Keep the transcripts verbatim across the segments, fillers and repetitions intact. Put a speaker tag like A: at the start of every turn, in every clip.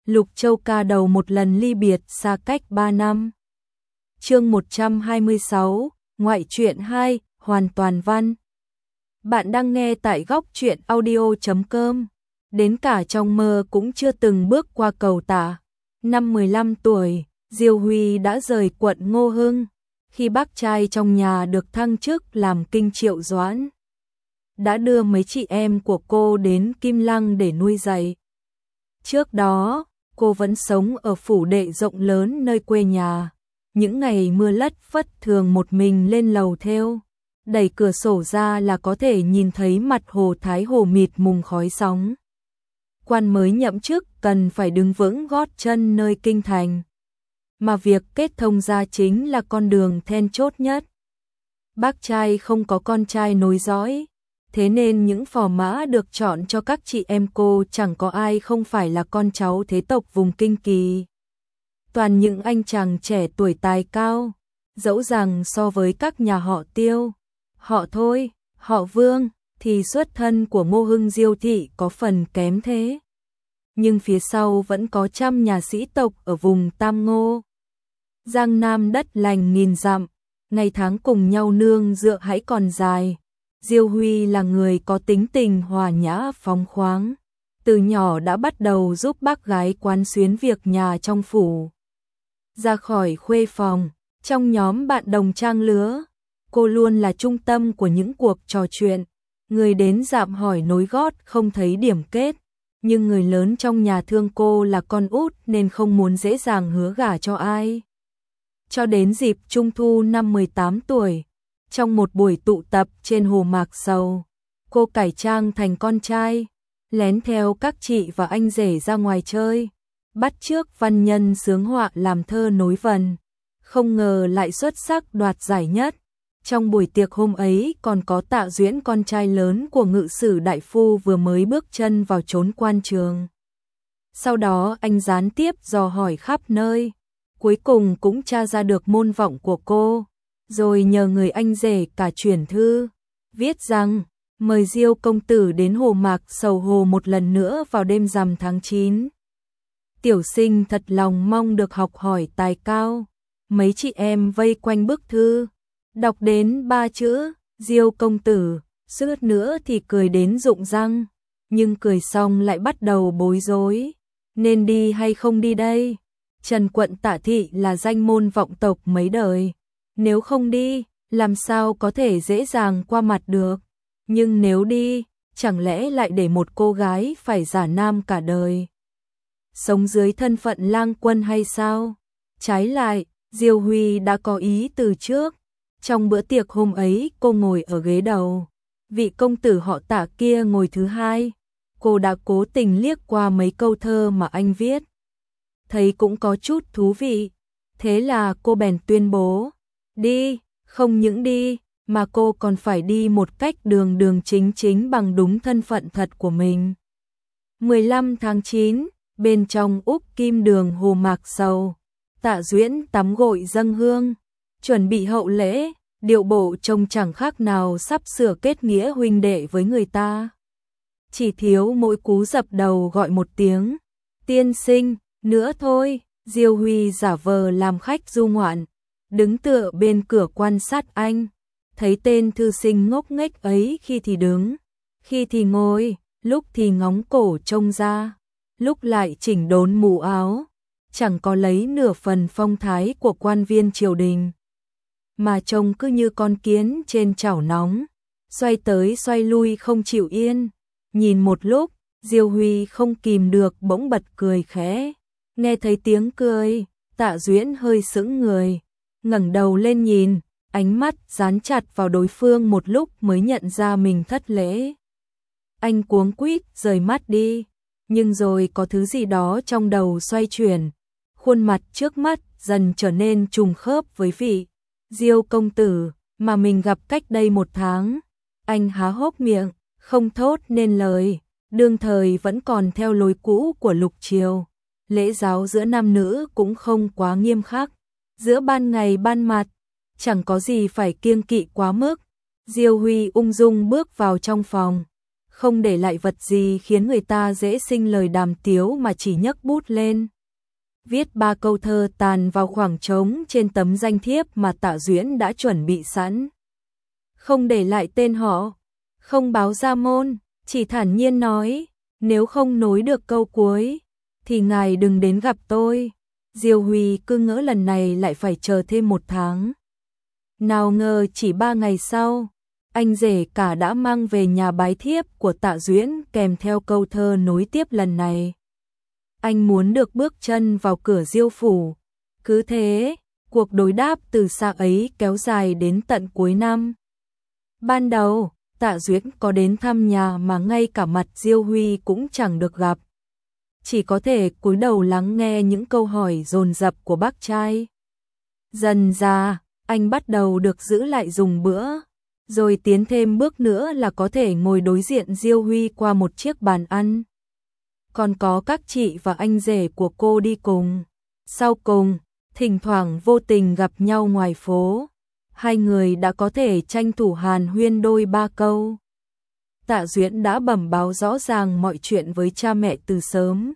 A: Lục Châu ca đầu một lần ly biệt xa cách ba năm. Chương một trăm hai mươi sáu, Ngoại truyện hai, hoàn toàn văn. Bạn đang nghe tại góc truyện audio chấm com. Đến cả trong mơ cũng chưa từng bước qua cầu tả. Năm mười lăm tuổi, Diêu Huy đã rời quận Ngô Hưng, khi bác trai trong nhà được thăng chức làm kinh triệu doãn. Đã đưa mấy chị em của cô đến Kim Lăng để nuôi dạy. Trước đó, cô vẫn sống ở phủ đệ rộng lớn nơi quê nhà. Những ngày mưa lất phất thường một mình lên lầu thêu, đẩy cửa sổ ra là có thể nhìn thấy mặt hồ Thái Hồ mịt mùng khói sóng. Quan mới nhậm chức cần phải đứng vững gót chân nơi kinh thành, mà việc kết thông gia chính là con đường then chốt nhất. Bác trai không có con trai nối dõi, thế nên những phò mã được chọn cho các chị em cô chẳng có ai không phải là con cháu thế tộc vùng Kinh Kỳ. Toàn những anh chàng trẻ tuổi tài cao, dẫu rằng so với các nhà họ Tiêu, họ Thôi, họ Vương, thì xuất thân của Ngô Hưng Diêu thị có phần kém thế. Nhưng phía sau vẫn có trăm nhà sĩ tộc ở vùng Tam Ngô. Giang Nam đất lành nghìn dặm, ngày tháng cùng nhau nương dựa hãy còn dài. Diêu Huy là người có tính tình hòa nhã phóng khoáng, từ nhỏ đã bắt đầu giúp bác gái quán xuyến việc nhà trong phủ. Ra khỏi khuê phòng, trong nhóm bạn đồng trang lứa, cô luôn là trung tâm của những cuộc trò chuyện. Người đến dạm hỏi nối gót không thấy điểm kết, nhưng người lớn trong nhà thương cô là con út nên không muốn dễ dàng hứa gả cho ai. Cho đến dịp Trung thu năm mười tám tuổi, trong một buổi tụ tập trên hồ Mạc Sầu, cô cải trang thành con trai, lén theo các chị và anh rể ra ngoài chơi, bắt chước văn nhân sướng họa làm thơ nối vần, không ngờ lại xuất sắc đoạt giải nhất. Trong buổi tiệc hôm ấy còn có Tạ Duyễn, con trai lớn của ngự sử đại phu vừa mới bước chân vào chốn quan trường. Sau đó anh gián tiếp dò hỏi khắp nơi, cuối cùng cũng tra ra được môn vọng của cô, rồi nhờ người anh rể cả chuyển thư, viết rằng mời Diêu công tử đến hồ Mạc Sầu hồ một lần nữa vào đêm rằm tháng chín. Tiểu sinh thật lòng mong được học hỏi tài cao. Mấy chị em vây quanh bức thư, đọc đến ba chữ Diêu công tử, suýt nữa thì cười đến rụng răng, nhưng cười xong lại bắt đầu bối rối, nên đi hay không đi đây? Trần quận Tạ thị là danh môn vọng tộc mấy đời, nếu không đi, làm sao có thể dễ dàng qua mặt được? Nhưng nếu đi, chẳng lẽ lại để một cô gái phải giả nam cả đời, sống dưới thân phận lang quân hay sao? Trái lại, Diêu Huy đã có ý từ trước. Trong bữa tiệc hôm ấy cô ngồi ở ghế đầu, vị công tử họ Tạ kia ngồi thứ hai. Cô đã cố tình liếc qua mấy câu thơ mà anh viết, thấy cũng có chút thú vị, thế là cô bèn tuyên bố, đi, không những đi, mà cô còn phải đi một cách đường đường chính chính bằng đúng thân phận thật của mình. mười lăm tháng chín, bên trong Úc Kim Đường hồ Mạc Sầu, Tạ Duyễn tắm gội dâng hương, chuẩn bị hậu lễ, điệu bộ trông chẳng khác nào sắp sửa kết nghĩa huynh đệ với người ta. Chỉ thiếu mỗi cú dập đầu gọi một tiếng, tiên sinh, nữa thôi. Diêu Huy giả vờ làm khách du ngoạn, đứng tựa bên cửa quan sát anh, thấy tên thư sinh ngốc nghếch ấy khi thì đứng, khi thì ngồi, lúc thì ngóng cổ trông ra, lúc lại chỉnh đốn mũ áo, chẳng có lấy nửa phần phong thái của quan viên triều đình, mà trông cứ như con kiến trên chảo nóng, xoay tới xoay lui không chịu yên. Nhìn một lúc, Diêu Huy không kìm được bỗng bật cười khẽ. Nghe thấy tiếng cười, Tạ Duyễn hơi sững người, ngẩng đầu lên nhìn, ánh mắt dán chặt vào đối phương một lúc mới nhận ra mình thất lễ. Anh cuống quýt rời mắt đi, nhưng rồi có thứ gì đó trong đầu xoay chuyển, khuôn mặt trước mắt dần trở nên trùng khớp với vị Diêu công tử mà mình gặp cách đây một tháng. Anh há hốc miệng, không thốt nên lời, đương thời vẫn còn theo lối cũ của lục triều. Lễ giáo giữa nam nữ cũng không quá nghiêm khắc, giữa ban ngày ban mặt, chẳng có gì phải kiêng kỵ quá mức. Diêu Huy ung dung bước vào trong phòng, không để lại vật gì khiến người ta dễ sinh lời đàm tiếu mà chỉ nhấc bút lên. Viết ba câu thơ tàn vào khoảng trống trên tấm danh thiếp mà Tạ Duyễn đã chuẩn bị sẵn. Không để lại tên họ, không báo ra môn, chỉ thản nhiên nói, nếu không nối được câu cuối, thì ngài đừng đến gặp tôi. Diêu Huy cứ ngỡ lần này lại phải chờ thêm một tháng. Nào ngờ chỉ ba ngày sau, anh rể cả đã mang về nhà bái thiếp của Tạ Duyễn kèm theo câu thơ nối tiếp lần này. Anh muốn được bước chân vào cửa Diêu phủ. Cứ thế, cuộc đối đáp từ xa ấy kéo dài đến tận cuối năm. Ban đầu, Tạ Duyễn có đến thăm nhà mà ngay cả mặt Diêu Huy cũng chẳng được gặp. Chỉ có thể cúi đầu lắng nghe những câu hỏi dồn dập của bác trai. Dần ra, anh bắt đầu được giữ lại dùng bữa, rồi tiến thêm bước nữa là có thể ngồi đối diện Diêu Huy qua một chiếc bàn ăn. Còn có các chị và anh rể của cô đi cùng. Sau cùng, thỉnh thoảng vô tình gặp nhau ngoài phố, hai người đã có thể tranh thủ hàn huyên đôi ba câu. Tạ Duyễn đã bẩm báo rõ ràng mọi chuyện với cha mẹ từ sớm.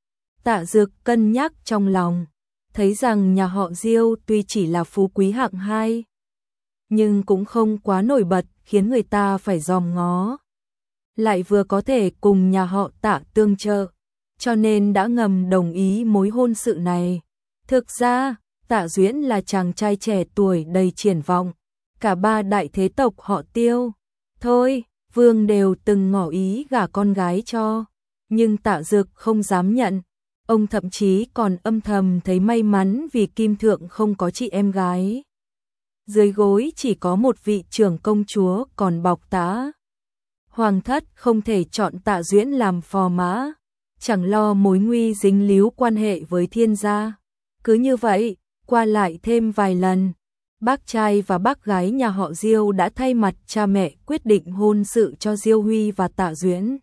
A: Tạ Dược cân nhắc trong lòng, thấy rằng nhà họ Diêu tuy chỉ là phú quý hạng hai, nhưng cũng không quá nổi bật khiến người ta phải dòm ngó. Lại vừa có thể cùng nhà họ Tạ tương trợ, cho nên đã ngầm đồng ý mối hôn sự này. Thực ra, Tạ Duyễn là chàng trai trẻ tuổi đầy triển vọng, cả ba đại thế tộc họ Tiêu. Thôi, Vương đều từng ngỏ ý gả con gái cho, nhưng Tạ Dược không dám nhận. Ông thậm chí còn âm thầm thấy may mắn vì Kim Thượng không có chị em gái. Dưới gối chỉ có một vị trưởng công chúa còn bọc tã. Hoàng thất không thể chọn Tạ Duyễn làm phò mã, chẳng lo mối nguy dính líu quan hệ với thiên gia. Cứ như vậy, qua lại thêm vài lần, bác trai và bác gái nhà họ Diêu đã thay mặt cha mẹ quyết định hôn sự cho Diêu Huy và Tạ Duyễn.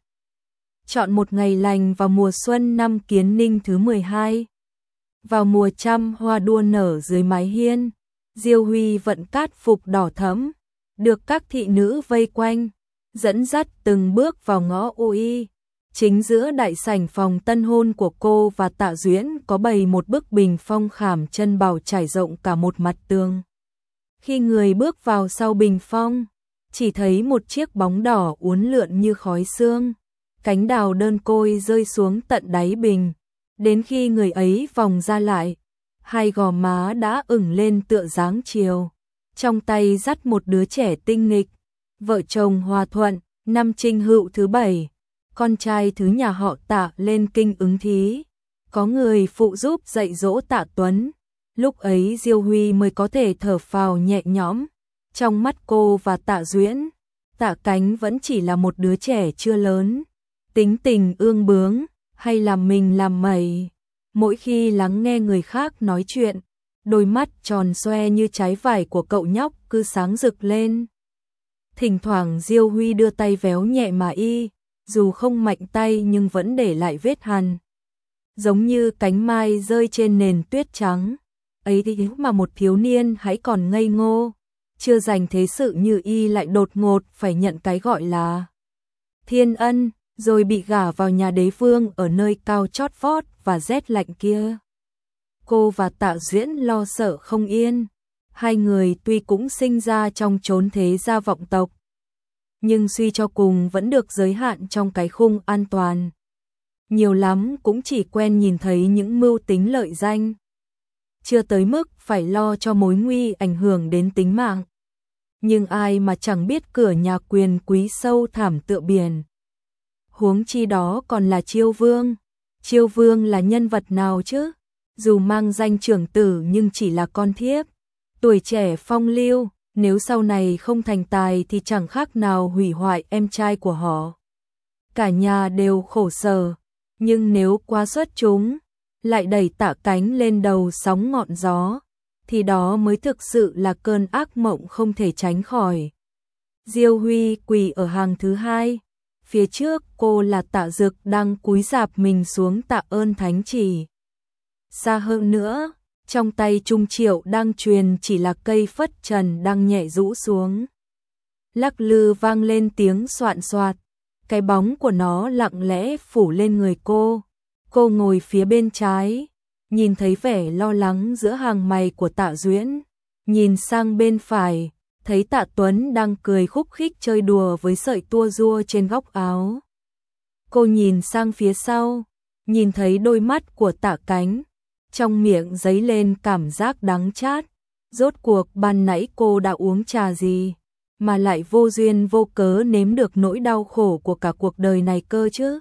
A: Chọn một ngày lành vào mùa xuân năm Kiến Ninh thứ mười hai. Vào mùa trăm hoa đua nở dưới mái hiên, Diêu Huy vận cát phục đỏ thẫm, được các thị nữ vây quanh, dẫn dắt từng bước vào ngõ ô y. Chính giữa đại sảnh phòng tân hôn của cô và Tạ Duyễn có bày một bức bình phong khảm chân bảo trải rộng cả một mặt tường. Khi người bước vào sau bình phong, chỉ thấy một chiếc bóng đỏ uốn lượn như khói sương. Cánh đào đơn côi rơi xuống tận đáy bình, đến khi người ấy vòng ra lại, hai gò má đã ửng lên tựa dáng chiều, trong tay dắt một đứa trẻ tinh nghịch, vợ chồng hòa thuận, năm Trinh Hựu thứ bảy, con trai thứ nhà họ Tạ lên kinh ứng thí, có người phụ giúp dạy dỗ Tạ Tuấn, lúc ấy Diêu Huy mới có thể thở phào nhẹ nhõm. Trong mắt cô và Tạ Duyễn, Tạ Cánh vẫn chỉ là một đứa trẻ chưa lớn, tính tình ương bướng, hay làm mình làm mẩy. Mỗi khi lắng nghe người khác nói chuyện, đôi mắt tròn xoe như trái vải của cậu nhóc cứ sáng rực lên. Thỉnh thoảng Diêu Huy đưa tay véo nhẹ mà y, dù không mạnh tay nhưng vẫn để lại vết hằn, giống như cánh mai rơi trên nền tuyết trắng. Ấy thì mà một thiếu niên hãy còn ngây ngô, chưa dành thế sự như y lại đột ngột phải nhận cái gọi là thiên ân, rồi bị gả vào nhà đế vương ở nơi cao chót vót và rét lạnh kia. Cô và Tạ Duyễn lo sợ không yên. Hai người tuy cũng sinh ra trong chốn thế gia vọng tộc, nhưng suy cho cùng vẫn được giới hạn trong cái khung an toàn. Nhiều lắm cũng chỉ quen nhìn thấy những mưu tính lợi danh, chưa tới mức phải lo cho mối nguy ảnh hưởng đến tính mạng. Nhưng ai mà chẳng biết cửa nhà quyền quý sâu thẳm tựa biển. Huống chi đó còn là Chiêu Vương. Chiêu Vương là nhân vật nào chứ? Dù mang danh trưởng tử nhưng chỉ là con thiếp. Tuổi trẻ phong lưu, nếu sau này không thành tài thì chẳng khác nào hủy hoại em trai của họ. Cả nhà đều khổ sở, nhưng nếu quá xuất chúng, lại đẩy Tạ Cánh lên đầu sóng ngọn gió, thì đó mới thực sự là cơn ác mộng không thể tránh khỏi. Diêu Huy quỳ ở hàng thứ hai, phía trước cô là Tạ Dực đang cúi rạp mình xuống tạ ơn thánh chỉ. Xa hơn nữa, trong tay Trung Triệu đang truyền chỉ là cây phất trần đang nhẹ rũ xuống. Lắc lư vang lên tiếng soạn soạt, cái bóng của nó lặng lẽ phủ lên người cô. Cô ngồi phía bên trái, nhìn thấy vẻ lo lắng giữa hàng mày của Tạ Duyễn, nhìn sang bên phải, thấy Tạ Tuấn đang cười khúc khích chơi đùa với sợi tua rua trên góc áo. Cô nhìn sang phía sau, nhìn thấy đôi mắt của Tạ Cánh, trong miệng dấy lên cảm giác đắng chát. Rốt cuộc ban nãy cô đã uống trà gì, mà lại vô duyên vô cớ nếm được nỗi đau khổ của cả cuộc đời này cơ chứ.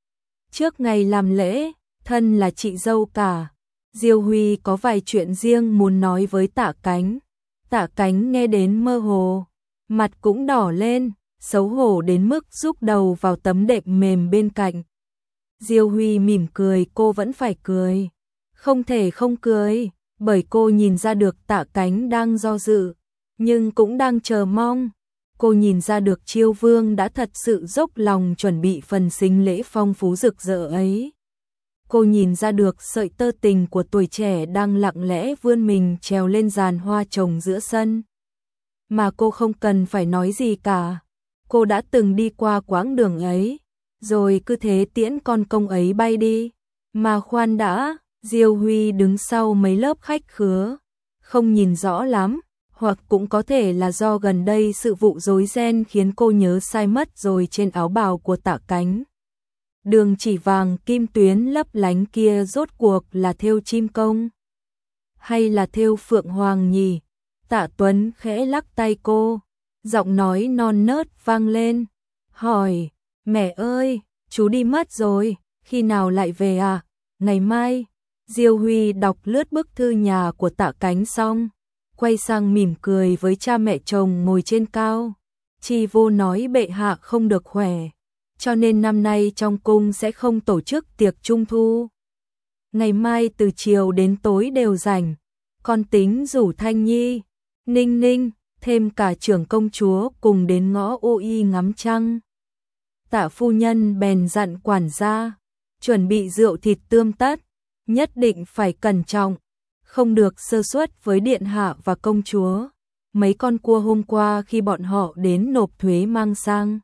A: Trước ngày làm lễ, thân là chị dâu cả, Diêu Huy có vài chuyện riêng muốn nói với Tạ Cánh. Tạ Cánh nghe đến mơ hồ, mặt cũng đỏ lên, xấu hổ đến mức rúc đầu vào tấm đệm mềm bên cạnh. Diêu Huy mỉm cười, cô vẫn phải cười. Không thể không cười, bởi cô nhìn ra được Tạ Cánh đang do dự, nhưng cũng đang chờ mong. Cô nhìn ra được Chiêu Vương đã thật sự dốc lòng chuẩn bị phần sính lễ phong phú rực rỡ ấy. Cô nhìn ra được sợi tơ tình của tuổi trẻ đang lặng lẽ vươn mình trèo lên giàn hoa trồng giữa sân. Mà cô không cần phải nói gì cả. Cô đã từng đi qua quãng đường ấy, rồi cứ thế tiễn con công ấy bay đi. Mà khoan đã, Diêu Huy đứng sau mấy lớp khách khứa, không nhìn rõ lắm, hoặc cũng có thể là do gần đây sự vụ rối ren khiến cô nhớ sai mất rồi trên áo bào của Tạ Cánh. Đường chỉ vàng kim tuyến lấp lánh kia rốt cuộc là thêu chim công, hay là thêu phượng hoàng nhỉ? Tạ Tuấn khẽ lắc tay cô, giọng nói non nớt vang lên, hỏi, mẹ ơi, chú đi mất rồi, khi nào lại về à? Ngày mai. Diêu Huy đọc lướt bức thư nhà của Tạ Cánh xong, quay sang mỉm cười với cha mẹ chồng ngồi trên cao. Chi Vô nói bệ hạ không được khỏe, cho nên năm nay trong cung sẽ không tổ chức tiệc trung thu. Ngày mai từ chiều đến tối đều rảnh, con tính rủ Thanh Nhi, Ninh Ninh, thêm cả trưởng công chúa cùng đến ngõ Ô Y ngắm trăng. Tạ phu nhân bèn dặn quản gia, chuẩn bị rượu thịt tươm tất, nhất định phải cẩn trọng, không được sơ suất với điện hạ và công chúa. Mấy con cua hôm qua khi bọn họ đến nộp thuế mang sang,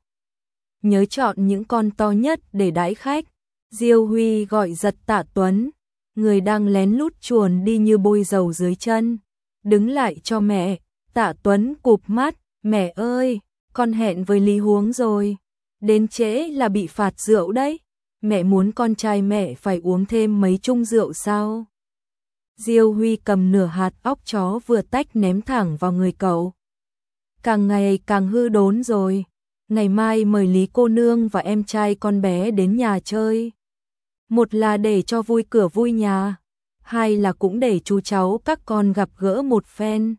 A: nhớ chọn những con to nhất để đãi khách. Diêu Huy gọi giật Tạ Tuấn, người đang lén lút chuồn đi như bôi dầu dưới chân, đứng lại cho mẹ. Tạ Tuấn cụp mắt, mẹ ơi, con hẹn với Lý Huống rồi, đến trễ là bị phạt rượu đấy. Mẹ muốn con trai mẹ phải uống thêm mấy chung rượu sao? Diêu Huy cầm nửa hạt óc chó vừa tách ném thẳng vào người cậu. Càng ngày càng hư đốn rồi, ngày mai mời Lý cô nương và em trai con bé đến nhà chơi. Một là để cho vui cửa vui nhà, hai là cũng để chú cháu các con gặp gỡ một phen.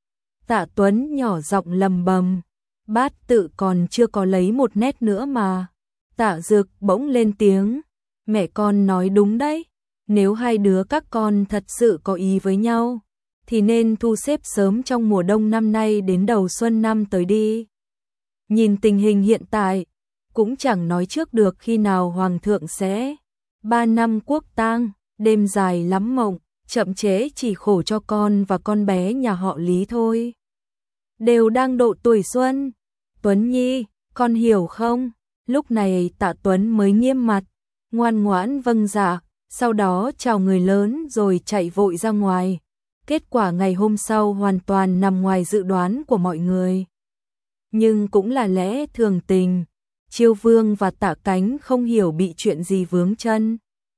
A: Tạ Tuấn nhỏ giọng lầm bầm, bát tự còn chưa có lấy một nét nữa mà. Tạ Dực bỗng lên tiếng, mẹ con nói đúng đấy, nếu hai đứa các con thật sự có ý với nhau, thì nên thu xếp sớm trong mùa đông năm nay đến đầu xuân năm tới đi. Nhìn tình hình hiện tại, cũng chẳng nói trước được khi nào hoàng thượng sẽ ba năm quốc tang, đêm dài lắm mộng, chậm trễ chỉ khổ cho con và con bé nhà họ Lý thôi. Đều đang độ tuổi xuân, Tuấn Nhi, con hiểu không? Lúc này Tạ Tuấn mới nghiêm mặt, ngoan ngoãn vâng dạ, sau đó chào người lớn rồi chạy vội ra ngoài. Kết quả ngày hôm sau hoàn toàn nằm ngoài dự đoán của mọi người. Nhưng cũng là lẽ thường tình, Chiêu Vương và Tạ Cánh không hiểu bị chuyện gì vướng chân,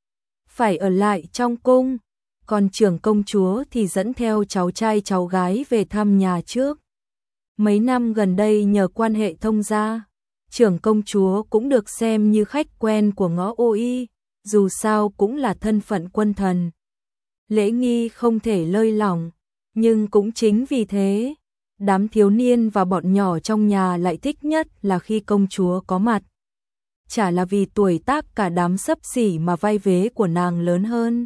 A: phải ở lại trong cung, còn trưởng công chúa thì dẫn theo cháu trai cháu gái về thăm nhà trước. Mấy năm gần đây nhờ quan hệ thông gia, trưởng công chúa cũng được xem như khách quen của ngõ Ô Y, dù sao cũng là thân phận quân thần. Lễ nghi không thể lơi lỏng, nhưng cũng chính vì thế, đám thiếu niên và bọn nhỏ trong nhà lại thích nhất là khi công chúa có mặt. Chả là vì tuổi tác cả đám xấp xỉ mà vai vế của nàng lớn hơn.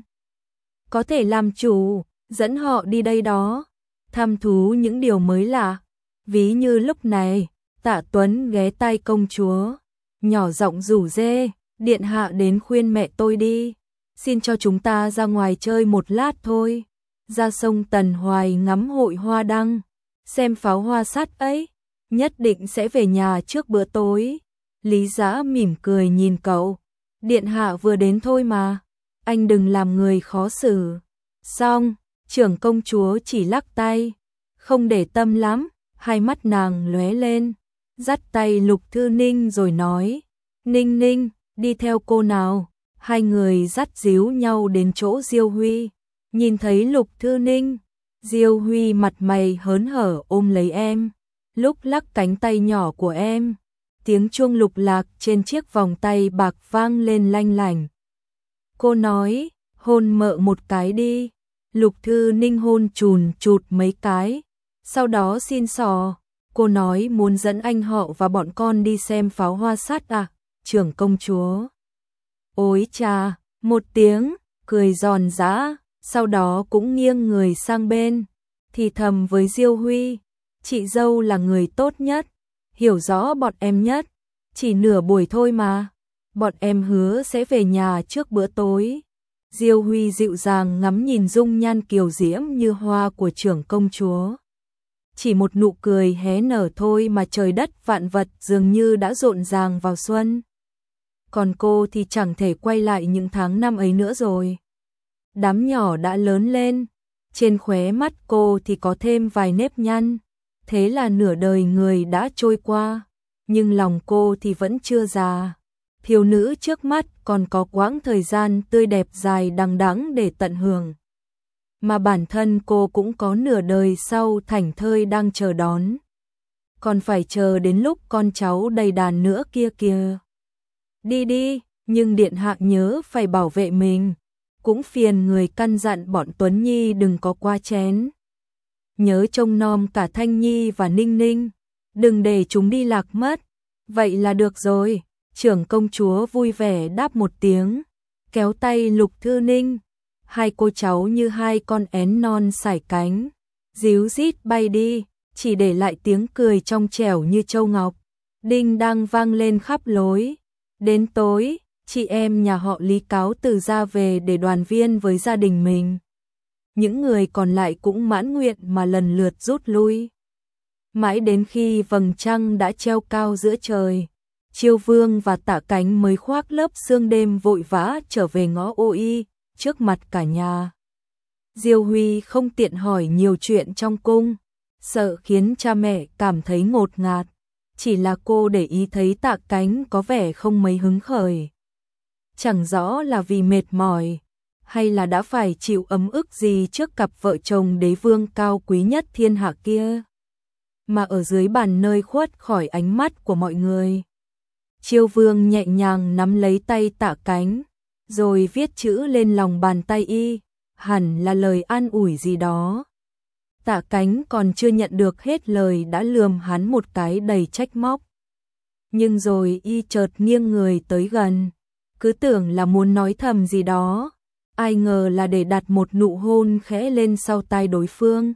A: Có thể làm chủ, dẫn họ đi đây đó, thăm thú những điều mới lạ. Ví như lúc này, Tạ Tuấn ghé tai công chúa, nhỏ giọng rủ rê, điện hạ đến khuyên mẹ tôi đi, xin cho chúng ta ra ngoài chơi một lát thôi, ra sông Tần Hoài ngắm hội hoa đăng, xem pháo hoa sắt ấy, nhất định sẽ về nhà trước bữa tối. Lý Dã mỉm cười nhìn cậu. Điện hạ vừa đến thôi mà, anh đừng làm người khó xử. Xong, trưởng công chúa chỉ lắc tay, không để tâm lắm, hai mắt nàng lóe lên, dắt tay Lục Thư Ninh rồi nói, Ninh Ninh, đi theo cô nào. Hai người dắt díu nhau đến chỗ Diêu Huy, nhìn thấy Lục Thư Ninh, Diêu Huy mặt mày hớn hở ôm lấy em, lúc lắc cánh tay nhỏ của em, tiếng chuông lục lạc trên chiếc vòng tay bạc vang lên lanh lảnh. Cô nói, hôn mợ một cái đi. Lục Thư Ninh hôn chùn chụt mấy cái, sau đó xin sò. Cô nói muốn dẫn anh họ và bọn con đi xem pháo hoa sắt à, trưởng công chúa. Ôi chà, một tiếng, cười giòn giã, sau đó cũng nghiêng người sang bên, thì thầm với Diêu Huy, chị dâu là người tốt nhất, hiểu rõ bọn em nhất, chỉ nửa buổi thôi mà, bọn em hứa sẽ về nhà trước bữa tối. Diêu Huy dịu dàng ngắm nhìn dung nhan kiều diễm như hoa của trưởng công chúa. Chỉ một nụ cười hé nở thôi mà trời đất vạn vật dường như đã rộn ràng vào xuân. Còn cô thì chẳng thể quay lại những tháng năm ấy nữa rồi. Đám nhỏ đã lớn lên, trên khóe mắt cô thì có thêm vài nếp nhăn. Thế là nửa đời người đã trôi qua, nhưng lòng cô thì vẫn chưa già. Thiếu nữ trước mắt còn có quãng thời gian tươi đẹp dài đằng đẵng để tận hưởng. Mà bản thân cô cũng có nửa đời sau thảnh thơi đang chờ đón. Còn phải chờ đến lúc con cháu đầy đàn nữa kia kìa. Đi đi, nhưng điện hạ nhớ phải bảo vệ mình. Cũng phiền người căn dặn bọn Tuấn Nhi đừng có quá chén. Nhớ trông nom cả Thanh Nhi và Ninh Ninh, đừng để chúng đi lạc mất. Vậy là được rồi. Trưởng công chúa vui vẻ đáp một tiếng, kéo tay Lục Thư Ninh. Hai cô cháu như hai con én non sải cánh, díu dít bay đi, chỉ để lại tiếng cười trong trẻo như châu ngọc. Đinh đang vang lên khắp lối. Đến tối, chị em nhà họ Lý cáo từ ra về để đoàn viên với gia đình mình. Những người còn lại cũng mãn nguyện mà lần lượt rút lui. Mãi đến khi vầng trăng đã treo cao giữa trời, Chiêu Vương và Tạ Cánh mới khoác lớp sương đêm vội vã trở về ngõ Ô Y, trước mặt cả nhà. Diêu Huy không tiện hỏi nhiều chuyện trong cung, sợ khiến cha mẹ cảm thấy ngột ngạt. Chỉ là cô để ý thấy Tạ Cánh có vẻ không mấy hứng khởi. Chẳng rõ là vì mệt mỏi, hay là đã phải chịu ấm ức gì trước cặp vợ chồng đế vương cao quý nhất thiên hạ kia. Mà ở dưới bàn nơi khuất khỏi ánh mắt của mọi người, Chiêu Vương nhẹ nhàng nắm lấy tay Tạ Cánh, rồi viết chữ lên lòng bàn tay y, hẳn là lời an ủi gì đó. Tạ Cánh còn chưa nhận được hết lời đã lườm hắn một cái đầy trách móc. Nhưng rồi y chợt nghiêng người tới gần, cứ tưởng là muốn nói thầm gì đó, ai ngờ là để đặt một nụ hôn khẽ lên sau tai đối phương.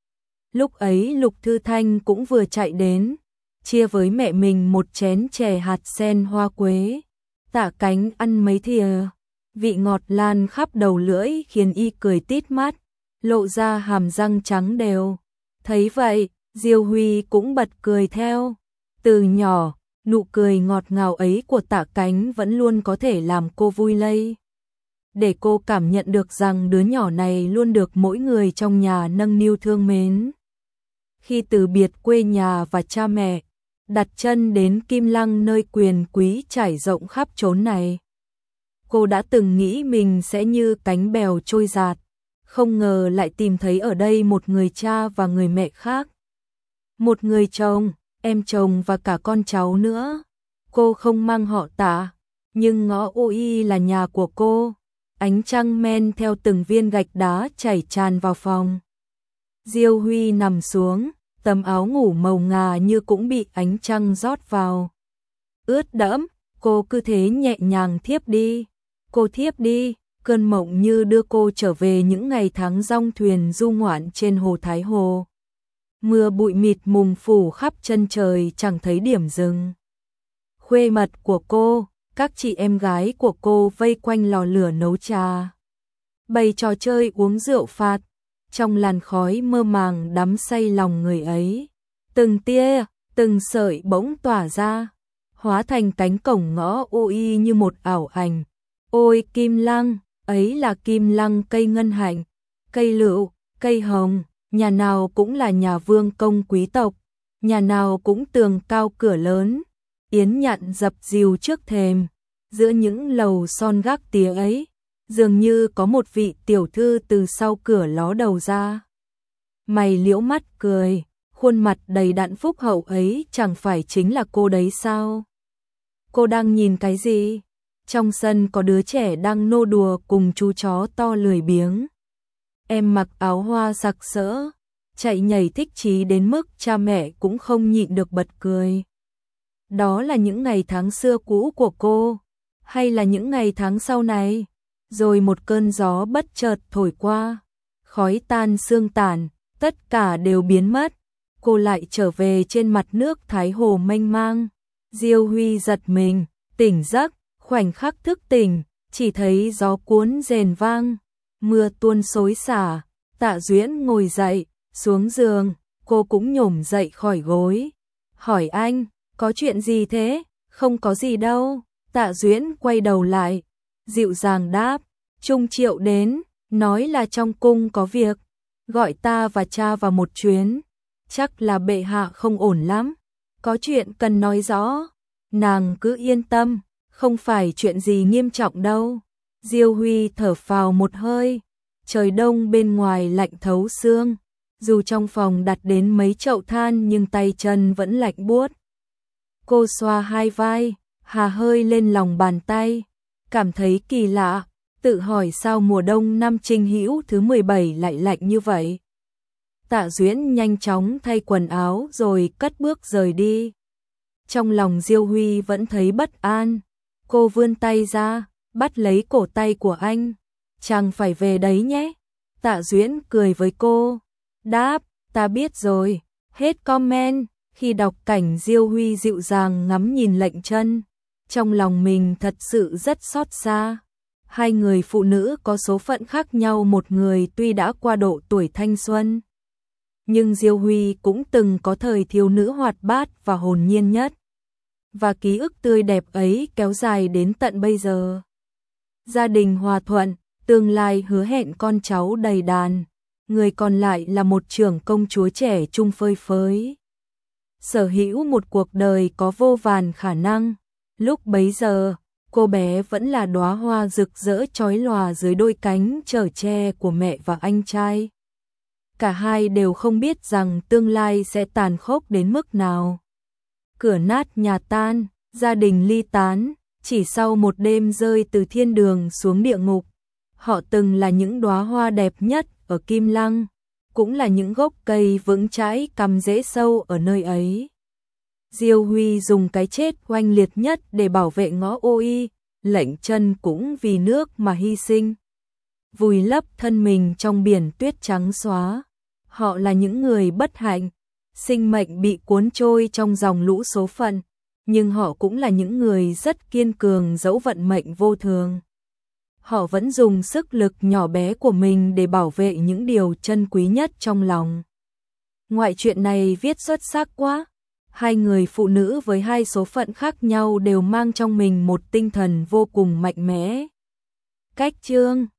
A: Lúc ấy Lục Thư Thanh cũng vừa chạy đến, chia với mẹ mình một chén chè hạt sen hoa quế. Tạ Cánh ăn mấy thìa, vị ngọt lan khắp đầu lưỡi khiến y cười tít mắt, lộ ra hàm răng trắng đều. Thấy vậy, Diêu Huy cũng bật cười theo. Từ nhỏ, nụ cười ngọt ngào ấy của Tạ Cánh vẫn luôn có thể làm cô vui lây. Để cô cảm nhận được rằng đứa nhỏ này luôn được mỗi người trong nhà nâng niu thương mến. Khi từ biệt quê nhà và cha mẹ, đặt chân đến Kim Lăng nơi quyền quý trải rộng khắp chốn này, cô đã từng nghĩ mình sẽ như cánh bèo trôi dạt, không ngờ lại tìm thấy ở đây một người cha và người mẹ khác. Một người chồng, em chồng và cả con cháu nữa. Cô không mang họ Tạ, nhưng ngõ Ô Y là nhà của cô. Ánh trăng men theo từng viên gạch đá chảy tràn vào phòng. Diêu Huy nằm xuống, tấm áo ngủ màu ngà như cũng bị ánh trăng rót vào. Ướt đẫm, cô cứ thế nhẹ nhàng thiếp đi. Cô thiếp đi, cơn mộng như đưa cô trở về những ngày tháng dong thuyền du ngoạn trên hồ Thái Hồ. Mưa bụi mịt mùng phủ khắp chân trời chẳng thấy điểm dừng. Khuê mật của cô, các chị em gái của cô vây quanh lò lửa nấu trà, bày trò chơi uống rượu phạt, trong làn khói mơ màng đắm say lòng người ấy. Từng tia, từng sợi bỗng tỏa ra, hóa thành cánh cổng ngõ ô y như một ảo ảnh. Ôi kim lăng, ấy là kim lăng cây ngân hạnh, cây lựu, cây hồng, nhà nào cũng là nhà vương công quý tộc, nhà nào cũng tường cao cửa lớn, yến nhặn dập dìu trước thềm, giữa những lầu son gác tía ấy, dường như có một vị tiểu thư từ sau cửa ló đầu ra. Mày liễu mắt cười, khuôn mặt đầy đặn phúc hậu ấy chẳng phải chính là cô đấy sao? Cô đang nhìn cái gì? Trong sân có đứa trẻ đang nô đùa cùng chú chó to lười biếng. Em mặc áo hoa sặc sỡ, chạy nhảy thích chí đến mức cha mẹ cũng không nhịn được bật cười. Đó là những ngày tháng xưa cũ của cô, hay là những ngày tháng sau này? Rồi một cơn gió bất chợt thổi qua, khói tan sương tàn, tất cả đều biến mất. Cô lại trở về trên mặt nước Thái Hồ mênh mang. Diêu Huy giật mình, tỉnh giấc, khoảnh khắc thức tỉnh, chỉ thấy gió cuốn rền vang, mưa tuôn xối xả. Tạ Duyễn ngồi dậy, xuống giường, cô cũng nhổm dậy khỏi gối. Hỏi anh, có chuyện gì thế? Không có gì đâu. Tạ Duyễn quay đầu lại, dịu dàng đáp, Trung Triệu đến, nói là trong cung có việc, gọi ta và cha vào một chuyến. Chắc là bệ hạ không ổn lắm, có chuyện cần nói rõ. Nàng cứ yên tâm, không phải chuyện gì nghiêm trọng đâu. Diêu Huy thở phào một hơi, trời đông bên ngoài lạnh thấu xương, dù trong phòng đặt đến mấy chậu than nhưng tay chân vẫn lạnh buốt. Cô xoa hai vai, hà hơi lên lòng bàn tay, cảm thấy kỳ lạ, tự hỏi sao mùa đông năm Trinh Hữu thứ mười bảy lại lạnh như vậy. Tạ Duyễn nhanh chóng thay quần áo rồi cất bước rời đi. Trong lòng Diêu Huy vẫn thấy bất an, cô vươn tay ra, bắt lấy cổ tay của anh. Chàng phải về đấy nhé. Tạ Duyễn cười với cô, đáp, ta biết rồi, hết comment. Khi đọc cảnh Diêu Huy dịu dàng ngắm nhìn lệnh chân, trong lòng mình thật sự rất xót xa. Hai người phụ nữ có số phận khác nhau, một người tuy đã qua độ tuổi thanh xuân, nhưng Diêu Huy cũng từng có thời thiếu nữ hoạt bát và hồn nhiên nhất. Và ký ức tươi đẹp ấy kéo dài đến tận bây giờ. Gia đình hòa thuận, tương lai hứa hẹn con cháu đầy đàn, người còn lại là một trưởng công chúa trẻ trung phơi phới. Sở hữu một cuộc đời có vô vàn khả năng. Lúc bấy giờ, cô bé vẫn là đóa hoa rực rỡ chói lòa dưới đôi cánh chở che của mẹ và anh trai. Cả hai đều không biết rằng tương lai sẽ tàn khốc đến mức nào. Cửa nát nhà tan, gia đình ly tán, chỉ sau một đêm rơi từ thiên đường xuống địa ngục. Họ từng là những đóa hoa đẹp nhất ở Kim Lăng, cũng là những gốc cây vững chãi cắm rễ sâu ở nơi ấy. Diêu Huy dùng cái chết oanh liệt nhất để bảo vệ ngõ ô y, lệnh chân cũng vì nước mà hy sinh, vùi lấp thân mình trong biển tuyết trắng xóa. Họ là những người bất hạnh, sinh mệnh bị cuốn trôi trong dòng lũ số phận, nhưng họ cũng là những người rất kiên cường dẫu vận mệnh vô thường. Họ vẫn dùng sức lực nhỏ bé của mình để bảo vệ những điều chân quý nhất trong lòng. Ngoại truyện này viết xuất sắc quá. Hai người phụ nữ với hai số phận khác nhau đều mang trong mình một tinh thần vô cùng mạnh mẽ. Cách chương